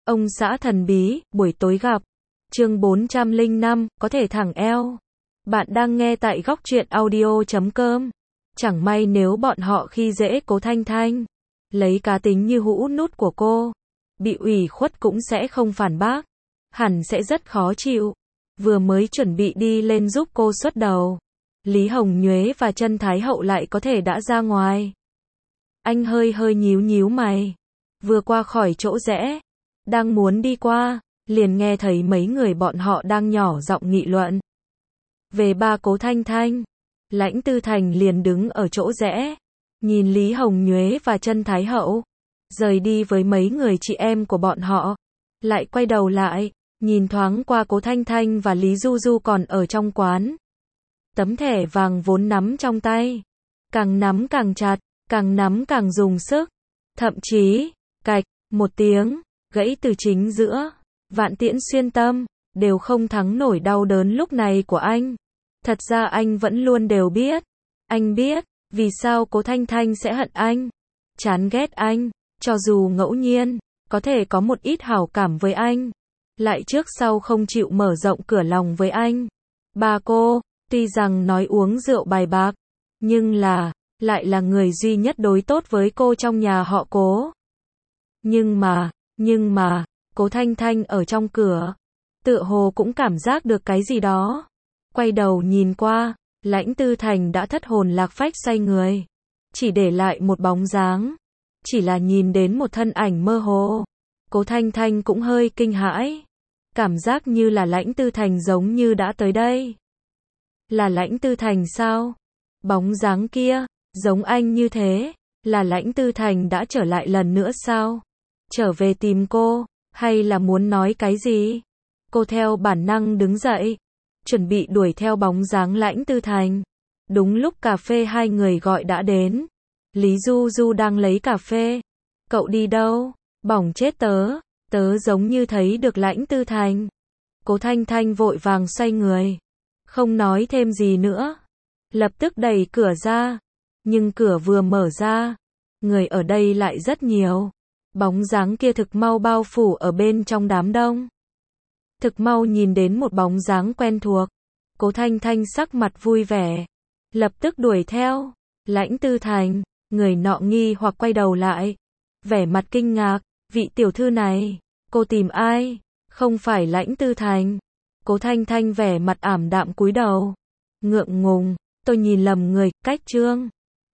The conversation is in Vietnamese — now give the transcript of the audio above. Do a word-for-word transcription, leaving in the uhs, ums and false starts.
Ông xã thần bí, buổi tối gặp. Chương bốn trăm lẻ năm, có thể thẳng eo. Bạn đang nghe tại góc truyện audio chấm com. Chẳng may nếu bọn họ khi dễ Cố Thanh Thanh, lấy cá tính như hũ nút của cô, bị ủy khuất cũng sẽ không phản bác, hẳn sẽ rất khó chịu. Vừa mới chuẩn bị đi lên giúp cô xuất đầu, Lý Hồng Nhuế và Trân Thái Hậu lại có thể đã ra ngoài. Anh hơi hơi nhíu nhíu mày, vừa qua khỏi chỗ rẽ, đang muốn đi qua, liền nghe thấy mấy người bọn họ đang nhỏ giọng nghị luận về ba Cố Thanh Thanh. Lãnh Tư Thành liền đứng ở chỗ rẽ, nhìn Lý Hồng Nhuế và Trân Thái Hậu rời đi với mấy người chị em của bọn họ, lại quay đầu lại, nhìn thoáng qua Cố Thanh Thanh và Lý Du Du còn ở trong quán. Tấm thẻ vàng vốn nắm trong tay, càng nắm càng chặt, càng nắm càng dùng sức, thậm chí, cạch, một tiếng, gãy từ chính giữa, vạn tiễn xuyên tâm, đều không thắng nổi đau đớn lúc này của anh. Thật ra anh vẫn luôn đều biết, anh biết, vì sao Cố Thanh Thanh sẽ hận anh, chán ghét anh, cho dù ngẫu nhiên, có thể có một ít hảo cảm với anh, lại trước sau không chịu mở rộng cửa lòng với anh. Ba cô, tuy rằng nói uống rượu bài bạc, nhưng là, lại là người duy nhất đối tốt với cô trong nhà họ Cố. Nhưng mà, nhưng mà, Cố Thanh Thanh ở trong cửa, tựa hồ cũng cảm giác được cái gì đó. Quay đầu nhìn qua, Lãnh Tư Thành đã thất hồn lạc phách xoay người, chỉ để lại một bóng dáng, chỉ là nhìn đến một thân ảnh mơ hồ. Cố Thanh Thanh cũng hơi kinh hãi, cảm giác như là Lãnh Tư Thành giống như đã tới đây. Là Lãnh Tư Thành sao? Bóng dáng kia, giống anh như thế, là Lãnh Tư Thành đã trở lại lần nữa sao? Trở về tìm cô, hay là muốn nói cái gì? Cô theo bản năng đứng dậy, chuẩn bị đuổi theo bóng dáng Lãnh Tư Thành. Đúng lúc cà phê hai người gọi đã đến. Lý Du Du đang lấy cà phê. Cậu đi đâu? Bỏng chết tớ, tớ giống như thấy được Lãnh Tư Thành. Cố Thanh Thanh vội vàng xoay người, không nói thêm gì nữa, lập tức đẩy cửa ra. Nhưng cửa vừa mở ra, người ở đây lại rất nhiều. Bóng dáng kia thực mau bao phủ ở bên trong đám đông. Thực mau nhìn đến một bóng dáng quen thuộc. Cố Thanh Thanh sắc mặt vui vẻ, lập tức đuổi theo. Lãnh Tư Thành, người nọ nghi hoặc quay đầu lại, vẻ mặt kinh ngạc, vị tiểu thư này, cô tìm ai? Không phải Lãnh Tư Thành. Cố Thanh Thanh vẻ mặt ảm đạm cúi đầu, ngượng ngùng, tôi nhìn lầm người, cách chương.